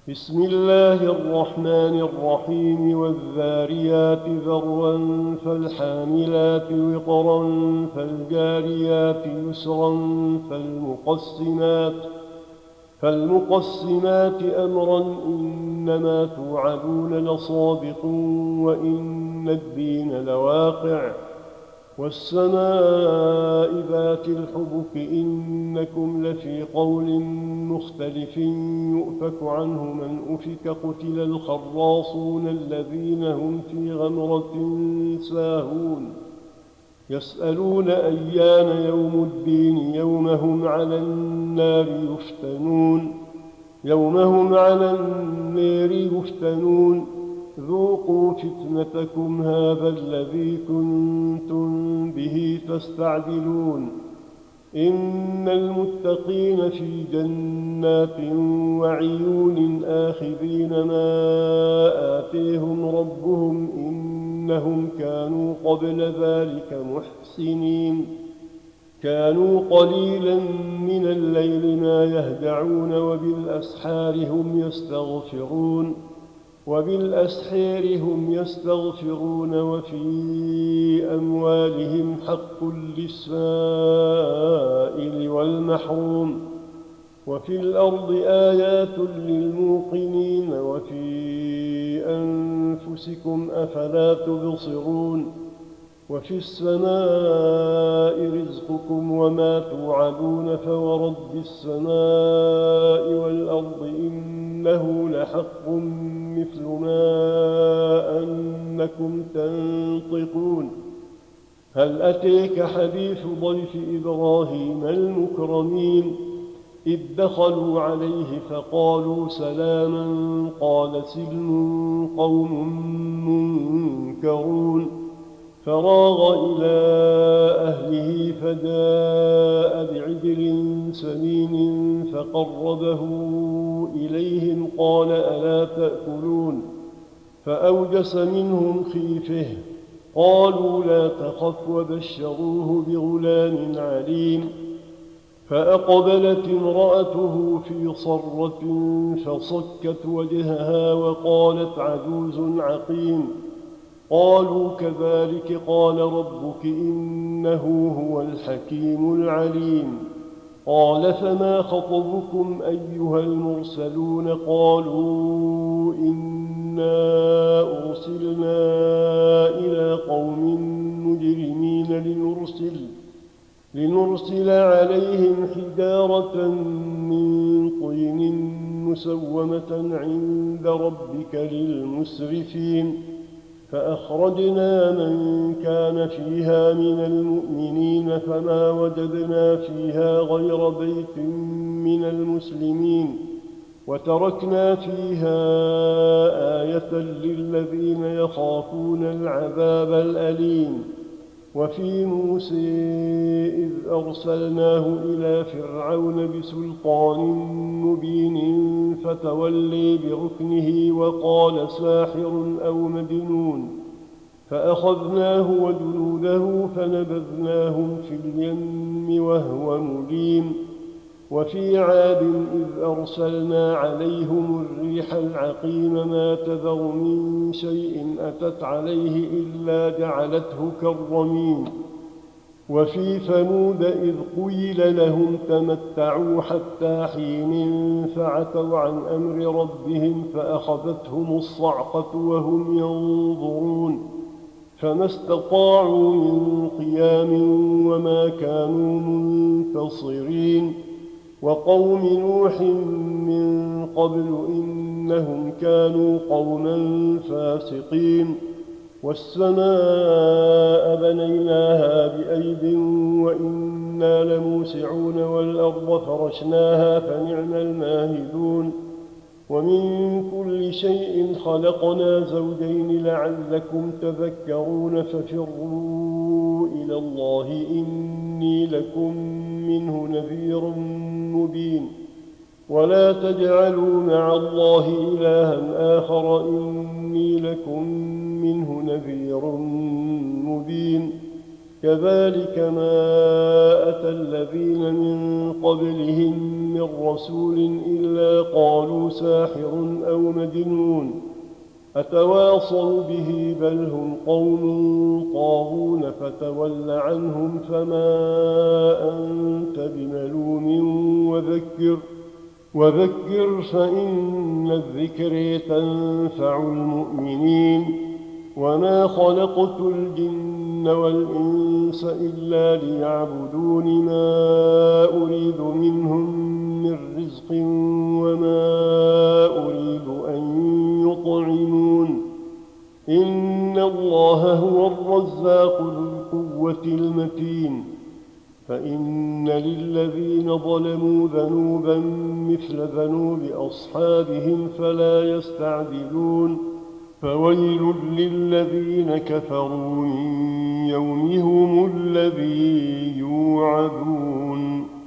بسم الله الرحمن الرحيم والذاريات ذروا فالحاملات وقرا فالجاريات يسرا فالمقسمات أمرا إنما توعدون لصادق وإن الدين لواقع والسماء ذات الحبك إنكم لفي قول مختلف يؤفك عنه من أفك قتل الخراصون الذين هم في غمرة ساهون يسألون أيان يوم الدين يوم هم على النار يفتنون ذوقوا فتنتكم هذا الذي كنتم به تستعجلون إن المتقين في جنات وعيون آخذين ما آتيهم ربهم إنهم كانوا قبل ذلك محسنين كانوا قليلا من الليل ما يهجعون وبالأسحار هم يستغفرون وفي أموالهم حق للسائل والمحروم وفي الأرض آيات للموقنين وفي أنفسكم أفلا تبصرون وفي السماء رزقكم وما توعدون فورب السماء والأرض إنه لحق مثل ما أنكم تنطقون هل أتيك حديث ضيف إبراهيم المكرمين إذ دخلوا عليه فقالوا سلاما قال سلم قوم منكرون فراغ إلى أهله فجاء بعجل سمين فقربه إليهم قال ألا تأكلون فأوجس منهم خيفة قالوا لا تخف وبشروه بغلام عليم فأقبلت امرأته في صرة فصكت وجهها وقالت عجوز عقيم قالوا كذلك قال ربك إنه هو الحكيم العليم قال فما خطبكم أيها المرسلون قالوا إنا أرسلنا إلى قوم مجرمين لنرسل عليهم حجارة من طين مسومة عند ربك للمسرفين فأخرجنا من كان فيها من المؤمنين فما وجدنا فيها غير بيت من المسلمين وتركنا فيها آية للذين يخافون العذاب الأليم وفي موسى إذ أرسلناه إلى فرعون بسلطان مبين فتولي بركنه وقال ساحر أو مجنون فأخذناه وجنوده فنبذناهم في اليم وهو مليم وفي عاد إذ أرسلنا عليهم الريح العقيم ما تذر من شيء أتت عليه إلا جعلته كالرميم وفي ثمود إذ قيل لهم تمتعوا حتى حين فعتوا عن أمر ربهم فأخذتهم الصعقة وهم ينظرون فما استطاعوا من قيام وما كانوا منتصرين وقوم نوح من قبل إنهم كانوا قوما فاسقين والسماء بنيناها بأيد وإنا لموسعون والأرض فرشناها فنعم الماهدون ومن كل شيء خلقنا زوجين لعلكم تذكرون ففروا إلى الله إني لكم منه نذير مبين ولا تجعلوا مع الله إلها آخر إني لكم منه نذير مبين كذلك ما أتى الذين من قبلهم من رسول إلا قالوا ساحر أو مجنون أتواصوا به بل هم قوم طاغون فتول عنهم فما أنت بملوم وذكر فإن الذكر تنفع المؤمنين وما خلقت الجن والإنس إلا ليعبدون ما أريد منهم من رزق وما أريد أن يطعمون إن الله هو الرزاق ذو القوة المتين فإن للذين ظلموا ذنوبا مثل ذنوب أصحابهم فلا يستعجلون فويل للذين كفروا من يومهم الذي يوعدون